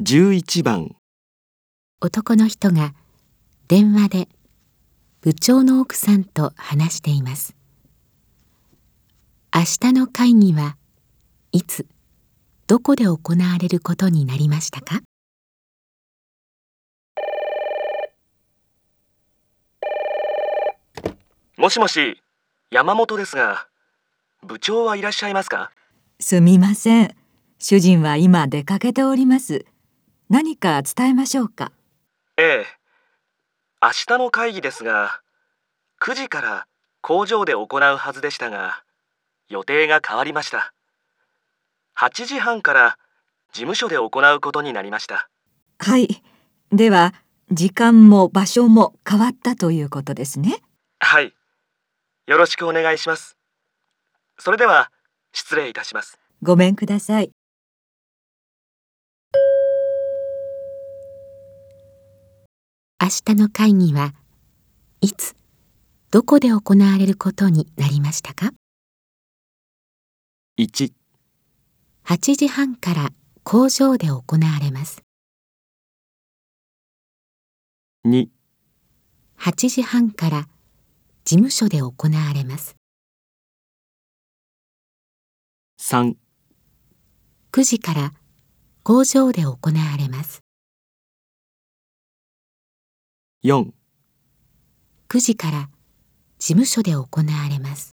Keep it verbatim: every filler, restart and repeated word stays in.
じゅういちばん。 男の人が電話で部長の奥さんと話しています。明日の会議はいつ、どこで行われることになりましたか？ もしもし、山本ですが、部長はいらっしゃいますか？ すみません。主人は今出かけております。何か伝えましょうか？ ええ。明日の会議ですが、くじから工場で行うはずでしたが、予定が変わりました。はちじはんから事務所で行うことになりました。 はい。では、時間も場所も変わったということですね。 はい。よろしくお願いします。それでは、失礼いたします。 ごめんください。 明日の会議はいつ、どこで行われることになりましたか？ いち、 はちじはんから工場で行われます。 に、 はちじはんから事務所で行われます。 さん、 くじから工場で行われます。 よん、 くじから事務所で行われます。